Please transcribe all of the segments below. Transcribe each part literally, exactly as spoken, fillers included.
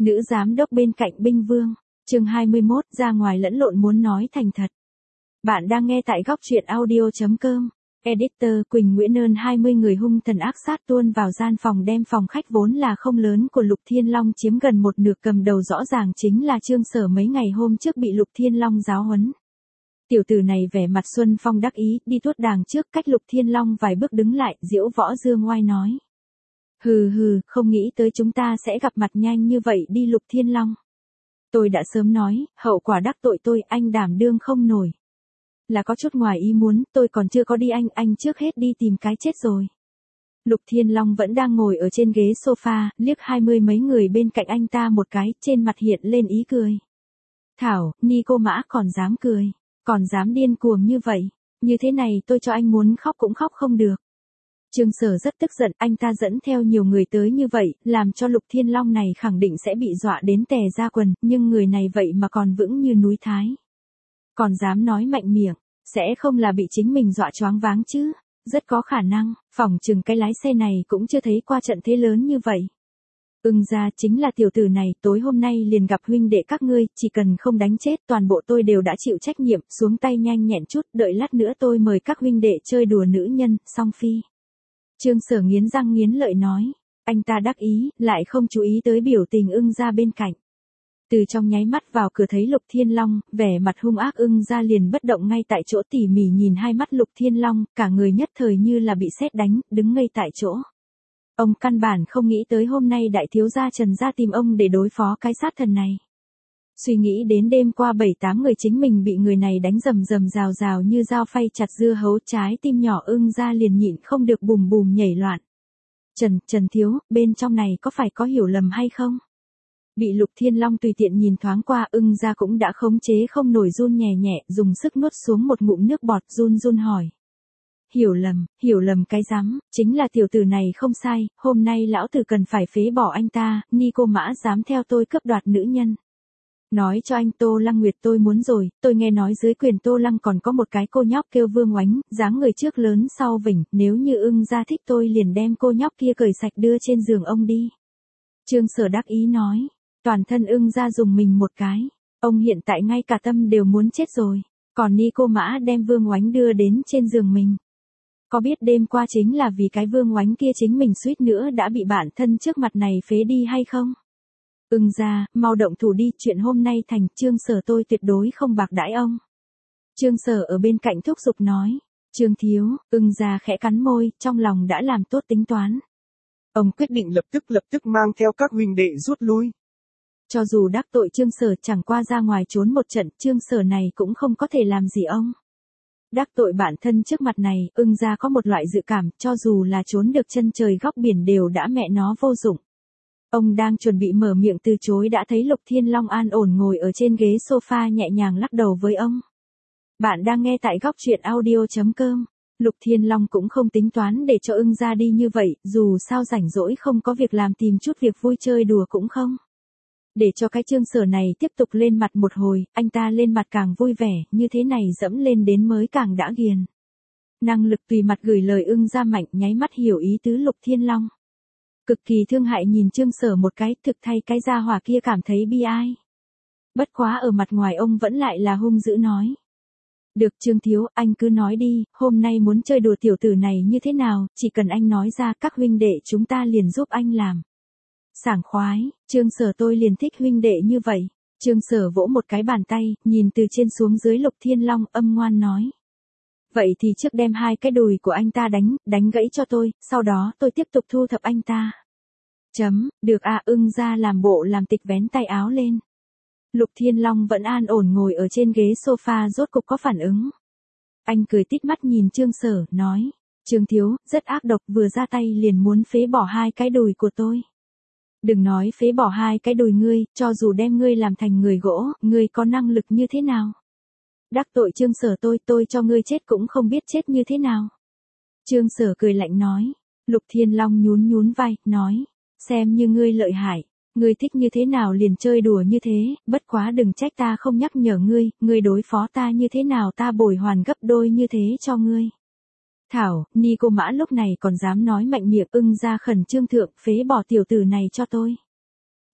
Nữ giám đốc bên cạnh binh vương, chương hai mươi mốt, ra ngoài lẫn lộn muốn nói thành thật. Bạn đang nghe tại góc truyện audio.com. Editor Quỳnh Nguyễn Ơn hai mươi người hung thần ác sát tuôn vào gian phòng đem phòng khách vốn là không lớn của Lục Thiên Long chiếm gần một nửa, cầm đầu rõ ràng chính là Trương Sở mấy ngày hôm trước bị Lục Thiên Long giáo huấn. Tiểu tử này vẻ mặt xuân phong đắc ý, đi tuốt đàng trước cách Lục Thiên Long vài bước đứng lại, diễu võ dương oai nói. Hừ hừ, không nghĩ tới chúng ta sẽ gặp mặt nhanh như vậy đi Lục Thiên Long. Tôi đã sớm nói, hậu quả đắc tội tôi anh đảm đương không nổi. Là có chút ngoài ý muốn, tôi còn chưa có đi anh, anh trước hết đi tìm cái chết rồi. Lục Thiên Long vẫn đang ngồi ở trên ghế sofa, liếc hai mươi mấy người bên cạnh anh ta một cái, trên mặt hiện lên ý cười. Thảo, ni cô Mã còn dám cười, còn dám điên cuồng như vậy, như thế này tôi cho anh muốn khóc cũng khóc không được. Trương Sở rất tức giận, anh ta dẫn theo nhiều người tới như vậy, làm cho Lục Thiên Long này khẳng định sẽ bị dọa đến tè ra quần, nhưng người này vậy mà còn vững như núi Thái. Còn dám nói mạnh miệng, sẽ không là bị chính mình dọa choáng váng chứ, rất có khả năng, phỏng chừng cái lái xe này cũng chưa thấy qua trận thế lớn như vậy. Ưng ra chính là tiểu tử này, tối hôm nay liền gặp huynh đệ các ngươi, chỉ cần không đánh chết toàn bộ tôi đều đã chịu trách nhiệm, xuống tay nhanh nhẹn chút, đợi lát nữa tôi mời các huynh đệ chơi đùa nữ nhân, song phi. Trương Sở nghiến răng nghiến lợi nói, anh ta đắc ý, lại không chú ý tới biểu tình Ưng ra bên cạnh. Từ trong nháy mắt vào cửa thấy Lục Thiên Long, vẻ mặt hung ác Ưng ra liền bất động ngay tại chỗ, tỉ mỉ nhìn hai mắt Lục Thiên Long, cả người nhất thời như là bị sét đánh, đứng ngây tại chỗ. Ông căn bản không nghĩ tới hôm nay đại thiếu gia Trần ra tìm ông để đối phó cái sát thần này. Suy nghĩ đến đêm qua bảy tám người chính mình bị người này đánh rầm rầm rào rào như dao phay chặt dưa hấu, trái tim nhỏ Ưng ra liền nhịn không được bùm bùm nhảy loạn. Trần, Trần thiếu, bên trong này có phải có hiểu lầm hay không? Bị Lục Thiên Long tùy tiện nhìn thoáng qua, Ưng ra cũng đã khống chế không nổi, run nhẹ nhẹ, dùng sức nuốt xuống một ngụm nước bọt, run run hỏi. Hiểu lầm, hiểu lầm cái rắm, chính là tiểu tử này không sai, hôm nay lão tử cần phải phế bỏ anh ta, ni cô Mã dám theo tôi cướp đoạt nữ nhân. Nói cho anh Tô Lăng Nguyệt tôi muốn rồi, tôi nghe nói dưới quyền Tô Lăng còn có một cái cô nhóc kêu Vương Oánh, dáng người trước lớn sau vỉnh, nếu như Ưng ra thích tôi liền đem cô nhóc kia cởi sạch đưa trên giường ông đi. Trương Sở đắc ý nói, toàn thân Ưng ra dùng mình một cái, ông hiện tại ngay cả tâm đều muốn chết rồi, còn ni cô Mã đem Vương Oánh đưa đến trên giường mình. Có biết đêm qua chính là vì cái Vương Oánh kia chính mình suýt nữa đã bị bản thân trước mặt này phế đi hay không? Ưng ra, mau động thủ đi, chuyện hôm nay thành, Trương Sở tôi tuyệt đối không bạc đãi ông. Trương Sở ở bên cạnh thúc giục nói, Trương thiếu, Ưng ra khẽ cắn môi, trong lòng đã làm tốt tính toán. Ông quyết định lập tức lập tức mang theo các huynh đệ rút lui. Cho dù đắc tội Trương Sở chẳng qua ra ngoài trốn một trận, Trương Sở này cũng không có thể làm gì ông. Đắc tội bản thân trước mặt này, Ưng ra có một loại dự cảm, cho dù là trốn được chân trời góc biển đều đã mẹ nó vô dụng. Ông đang chuẩn bị mở miệng từ chối đã thấy Lục Thiên Long an ổn ngồi ở trên ghế sofa nhẹ nhàng lắc đầu với ông. Bạn đang nghe tại góc truyện audio.com. Lục Thiên Long cũng không tính toán để cho Ưng ra đi như vậy, dù sao rảnh rỗi không có việc làm tìm chút việc vui chơi đùa cũng không. Để cho cái Trương Sở này tiếp tục lên mặt một hồi, anh ta lên mặt càng vui vẻ, như thế này dẫm lên đến mới càng đã ghiền. Năng lực tùy mặt gửi lời Ưng ra mạnh, nháy mắt hiểu ý tứ Lục Thiên Long. Cực kỳ thương hại nhìn Trương Sở một cái, thực thay cái gia hỏa kia cảm thấy bi ai. Bất quá ở mặt ngoài ông vẫn lại là hung dữ nói. Được Trương thiếu, anh cứ nói đi, hôm nay muốn chơi đùa tiểu tử này như thế nào, chỉ cần anh nói ra các huynh đệ chúng ta liền giúp anh làm. Sảng khoái, Trương Sở tôi liền thích huynh đệ như vậy. Trương Sở vỗ một cái bàn tay, nhìn từ trên xuống dưới Lục Thiên Long, âm ngoan nói. Vậy thì trước đem hai cái đùi của anh ta đánh, đánh gãy cho tôi, sau đó tôi tiếp tục thu thập anh ta. Chấm, được à, Ưng ra làm bộ làm tịch vén tay áo lên. Lục Thiên Long vẫn an ổn ngồi ở trên ghế sofa rốt cục có phản ứng. Anh cười tít mắt nhìn Trương Sở, nói, Trương thiếu, rất ác độc, vừa ra tay liền muốn phế bỏ hai cái đùi của tôi. Đừng nói phế bỏ hai cái đùi ngươi, cho dù đem ngươi làm thành người gỗ, ngươi có năng lực như thế nào? Đắc tội Trương Sở tôi, tôi cho ngươi chết cũng không biết chết như thế nào. Trương Sở cười lạnh nói. Lục Thiên Long nhún nhún vai, nói, xem như ngươi lợi hại, ngươi thích như thế nào liền chơi đùa như thế, bất quá đừng trách ta không nhắc nhở ngươi, ngươi đối phó ta như thế nào ta bồi hoàn gấp đôi như thế cho ngươi. Thảo, ni cô Mã lúc này còn dám nói mạnh miệng, Ưng ra khẩn trương thượng, phế bỏ tiểu tử này cho tôi.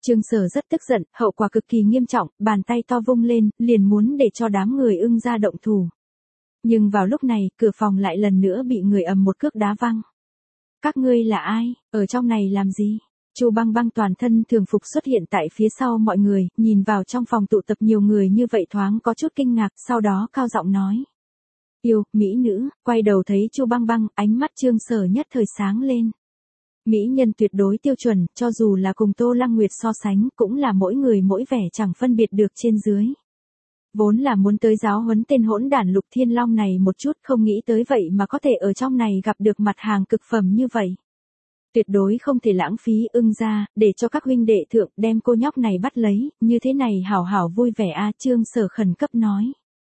Trương Sở rất tức giận, hậu quả cực kỳ nghiêm trọng, bàn tay to vung lên, liền muốn để cho đám người Ưng gia động thủ. Nhưng vào lúc này, cửa phòng lại lần nữa bị người ầm một cước đá văng. Các ngươi là ai, ở trong này làm gì? Chu Băng Băng toàn thân thường phục xuất hiện tại phía sau mọi người, nhìn vào trong phòng tụ tập nhiều người như vậy thoáng có chút kinh ngạc, sau đó cao giọng nói. Yêu, mỹ nữ, quay đầu thấy Chu Băng Băng, ánh mắt Trương Sở nhất thời sáng lên. Mỹ nhân tuyệt đối tiêu chuẩn, cho dù là cùng Tô Lăng Nguyệt so sánh, cũng là mỗi người mỗi vẻ chẳng phân biệt được trên dưới. Vốn là muốn tới giáo huấn tên hỗn đản Lục Thiên Long này một chút, không nghĩ tới vậy mà có thể ở trong này gặp được mặt hàng cực phẩm như vậy. Tuyệt đối không thể lãng phí Ưng gia, để cho các huynh đệ thượng đem cô nhóc này bắt lấy, như thế này hảo hảo vui vẻ a. Trương Sở khẩn cấp nói.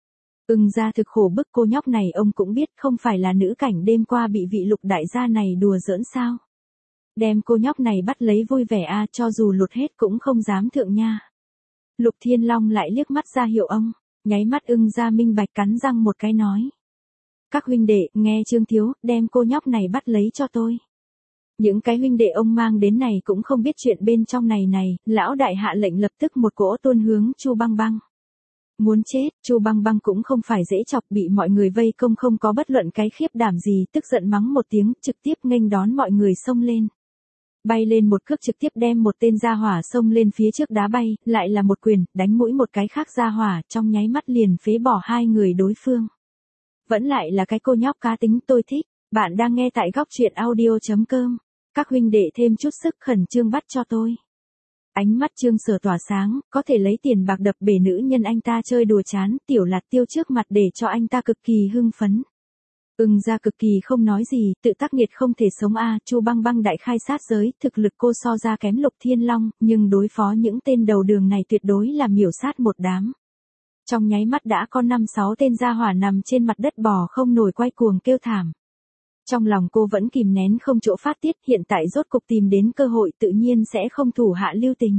Ưng gia thực khổ bức cô nhóc này, ông cũng biết không phải là nữ cảnh đêm qua bị vị Lục đại gia này đùa giỡn sao. Đem cô nhóc này bắt lấy vui vẻ a, cho dù lột hết cũng không dám thượng nha. Lục Thiên Long lại liếc mắt ra hiệu ông, nháy mắt Ưng gia minh bạch cắn răng một cái nói. Các huynh đệ, nghe Trương thiếu, đem cô nhóc này bắt lấy cho tôi. Những cái huynh đệ ông mang đến này cũng không biết chuyện bên trong này này, lão đại hạ lệnh lập tức một cỗ tuôn hướng Chu Băng Băng. Muốn chết, Chu Băng Băng cũng không phải dễ chọc, bị mọi người vây công không có bất luận cái khiếp đảm gì, tức giận mắng một tiếng, trực tiếp nghênh đón mọi người xông lên. Bay lên một cước trực tiếp đem một tên gia hỏa xông lên phía trước đá bay, lại là một quyền, đánh mũi một cái khác gia hỏa, trong nháy mắt liền phế bỏ hai người đối phương. Vẫn lại là cái cô nhóc cá tính tôi thích, bạn đang nghe tại góc truyện audio chấm com. Các huynh đệ thêm chút sức khẩn trương bắt cho tôi. Ánh mắt Trương Sở tỏa sáng, có thể lấy tiền bạc đập bể nữ nhân anh ta chơi đùa chán, Tiểu Lạt Tiêu trước mặt để cho anh ta cực kỳ hưng phấn. Ưng gia cực kỳ không nói gì, tự tác nghiệt không thể sống a. Chu Băng Băng đại khai sát giới, thực lực cô so ra kém Lục Thiên Long, nhưng đối phó những tên đầu đường này tuyệt đối là miểu sát một đám. Trong nháy mắt đã có năm sáu tên gia hỏa nằm trên mặt đất bò không nổi quay cuồng kêu thảm. Trong lòng cô vẫn kìm nén không chỗ phát tiết, hiện tại rốt cục tìm đến cơ hội tự nhiên sẽ không thủ hạ lưu tình.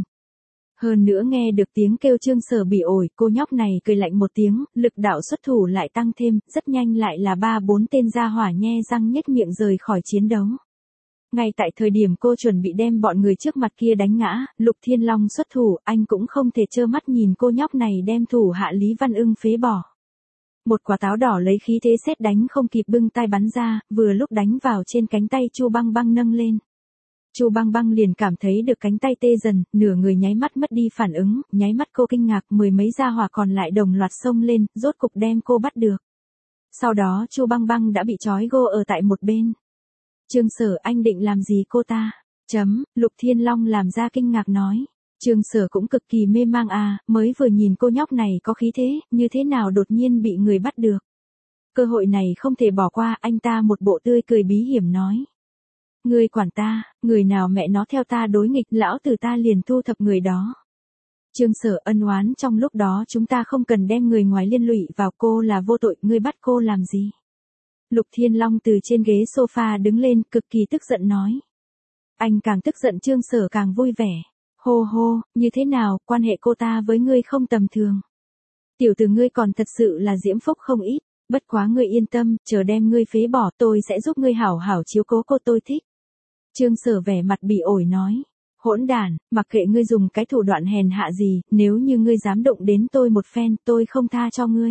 Hơn nữa nghe được tiếng kêu Trương Sở bị ổi, cô nhóc này cười lạnh một tiếng, lực đạo xuất thủ lại tăng thêm, rất nhanh lại là ba bốn tên gia hỏa nhe răng nhếch miệng rời khỏi chiến đấu. Ngay tại thời điểm cô chuẩn bị đem bọn người trước mặt kia đánh ngã, Lục Thiên Long xuất thủ, anh cũng không thể trơ mắt nhìn cô nhóc này đem thủ hạ Lý Văn Ưng phế bỏ. Một quả táo đỏ lấy khí thế sét đánh không kịp bưng tay bắn ra, vừa lúc đánh vào trên cánh tay Chu Băng Băng nâng lên. Chu Băng Băng liền cảm thấy được cánh tay tê dần, nửa người nháy mắt mất đi phản ứng, nháy mắt cô kinh ngạc, mười mấy gia hỏa còn lại đồng loạt xông lên, rốt cục đem cô bắt được. Sau đó Chu Băng Băng đã bị trói gô ở tại một bên. Trương Sở, anh định làm gì cô ta? Chấm, Lục Thiên Long làm ra kinh ngạc nói. Trương Sở cũng cực kỳ mê mang à, mới vừa nhìn cô nhóc này có khí thế, như thế nào đột nhiên bị người bắt được. Cơ hội này không thể bỏ qua, anh ta một bộ tươi cười bí hiểm nói. Ngươi quản ta, người nào mẹ nó theo ta đối nghịch, lão tử ta liền thu thập người đó. Trương Sở ân oán trong lúc đó chúng ta không cần đem người ngoài liên lụy vào, cô là vô tội, ngươi bắt cô làm gì? Lục Thiên Long từ trên ghế sofa đứng lên, cực kỳ tức giận nói. Anh càng tức giận Trương Sở càng vui vẻ. Hô hô, như thế nào, quan hệ cô ta với ngươi không tầm thường. Tiểu tử ngươi còn thật sự là diễm phúc không ít, bất quá ngươi yên tâm, chờ đem ngươi phế bỏ tôi sẽ giúp ngươi hảo hảo chiếu cố cô tôi thích. Trương Sở vẻ mặt bị ổi nói. Hỗn đản, mặc kệ ngươi dùng cái thủ đoạn hèn hạ gì, nếu như ngươi dám động đến tôi một phen, tôi không tha cho ngươi.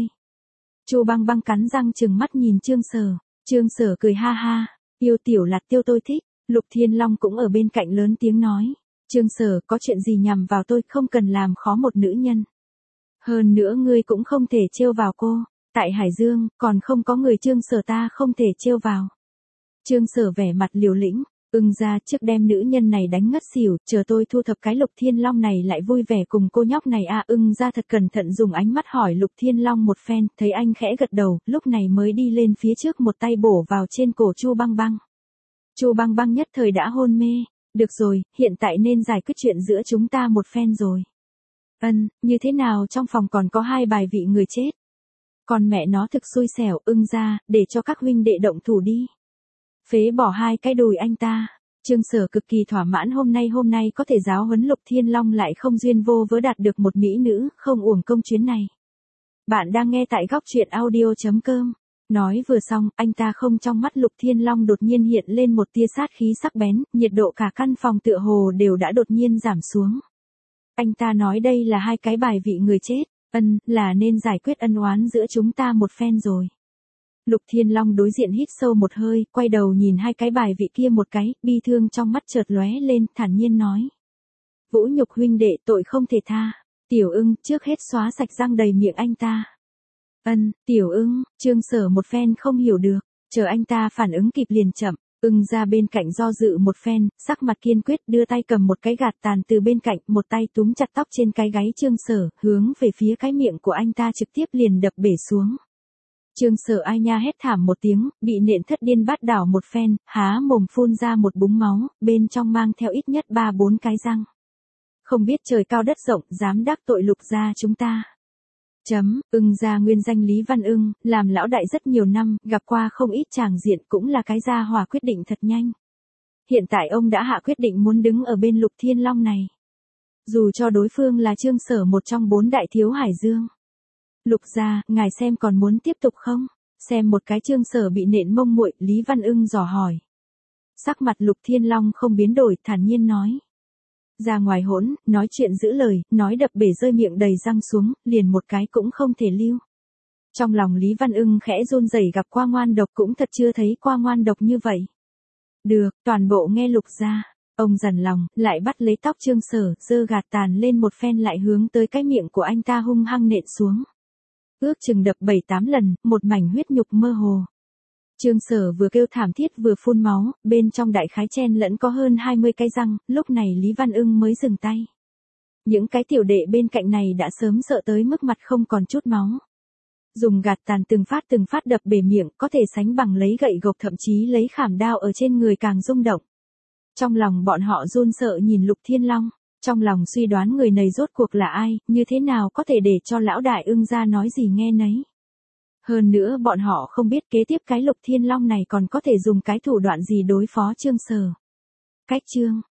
Chu Băng Băng cắn răng trừng mắt nhìn Trương Sở. Trương Sở cười ha ha, yêu Tiểu Lạt Tiêu tôi thích. Lục Thiên Long cũng ở bên cạnh lớn tiếng nói. Trương Sở, có chuyện gì nhằm vào tôi, không cần làm khó một nữ nhân. Hơn nữa ngươi cũng không thể trêu vào cô, tại Hải Dương, còn không có người Trương Sở ta không thể trêu vào. Trương Sở vẻ mặt liều lĩnh, Ưng ra trước đem nữ nhân này đánh ngất xỉu, chờ tôi thu thập cái Lục Thiên Long này lại vui vẻ cùng cô nhóc này a. Ưng ra thật cẩn thận dùng ánh mắt hỏi Lục Thiên Long một phen, thấy anh khẽ gật đầu, lúc này mới đi lên phía trước một tay bổ vào trên cổ Chu Băng Băng. Chu Băng Băng nhất thời đã hôn mê. Được rồi, hiện tại nên giải quyết chuyện giữa chúng ta một phen rồi. Ân, như thế nào trong phòng còn có hai bài vị người chết. Còn mẹ nó thực xui xẻo, Ưng ra, để cho các huynh đệ động thủ đi. Phế bỏ hai cái đùi anh ta. Trương Sở cực kỳ thỏa mãn hôm nay hôm nay có thể giáo huấn Lục Thiên Long lại không duyên vô vớ đạt được một mỹ nữ, không uổng công chuyến này. Bạn đang nghe tại góc truyện audio chấm com. Nói vừa xong, anh ta không trong mắt Lục Thiên Long đột nhiên hiện lên một tia sát khí sắc bén, nhiệt độ cả căn phòng tựa hồ đều đã đột nhiên giảm xuống. Anh ta nói đây là hai cái bài vị người chết, ân, là nên giải quyết ân oán giữa chúng ta một phen rồi. Lục Thiên Long đối diện hít sâu một hơi, quay đầu nhìn hai cái bài vị kia một cái, bi thương trong mắt chợt lóe lên, thản nhiên nói. Vũ nhục huynh đệ tội không thể tha. Tiểu Ưng trước hết xóa sạch răng đầy miệng anh ta. Ân, Tiểu Ưng, Trương Sở một phen không hiểu được, chờ anh ta phản ứng kịp liền chậm. Ưng ra bên cạnh do dự một phen, sắc mặt kiên quyết đưa tay cầm một cái gạt tàn từ bên cạnh, một tay túm chặt tóc trên cái gáy Trương Sở, hướng về phía cái miệng của anh ta trực tiếp liền đập bể xuống. Trương Sở ai nha hét thảm một tiếng, bị nện thất điên bát đảo một phen, há mồm phun ra một búng máu, bên trong mang theo ít nhất ba bốn cái răng. Không biết trời cao đất rộng, dám đắc tội Lục gia chúng ta. Chấm, Ưng gia nguyên danh Lý Văn Ưng, làm lão đại rất nhiều năm, gặp qua không ít tràng diện, cũng là cái gia hỏa quyết định thật nhanh. Hiện tại ông đã hạ quyết định muốn đứng ở bên Lục Thiên Long này. Dù cho đối phương là Trương Sở một trong bốn đại thiếu Hải Dương. Lục gia, ngài xem còn muốn tiếp tục không? Xem một cái Trương Sở bị nện mông muội, Lý Văn Ưng dò hỏi. Sắc mặt Lục Thiên Long không biến đổi, thản nhiên nói. Ra ngoài hỗn, nói chuyện giữ lời, nói đập bể rơi miệng đầy răng xuống, liền một cái cũng không thể lưu. Trong lòng Lý Văn Ưng khẽ run rẩy, gặp qua ngoan độc cũng thật chưa thấy qua ngoan độc như vậy. Được, toàn bộ nghe Lục gia. Ông dằn lòng, lại bắt lấy tóc Trương Sở, giơ gạt tàn lên một phen lại hướng tới cái miệng của anh ta hung hăng nện xuống. Ước chừng đập bảy tám lần, một mảnh huyết nhục mơ hồ. Trương Sở vừa kêu thảm thiết vừa phun máu, bên trong đại khái chen lẫn có hơn hai mươi cái răng, lúc này Lý Văn Ưng mới dừng tay. Những cái tiểu đệ bên cạnh này đã sớm sợ tới mức mặt không còn chút máu. Dùng gạt tàn từng phát từng phát đập bể miệng, có thể sánh bằng lấy gậy gộc, thậm chí lấy khảm đao ở trên người càng rung động. Trong lòng bọn họ run sợ nhìn Lục Thiên Long, trong lòng suy đoán người này rốt cuộc là ai, như thế nào có thể để cho lão đại Ưng gia nói gì nghe nấy. Hơn nữa bọn họ không biết kế tiếp cái Lục Thiên Long này còn có thể dùng cái thủ đoạn gì đối phó Trương Sở. Cách chương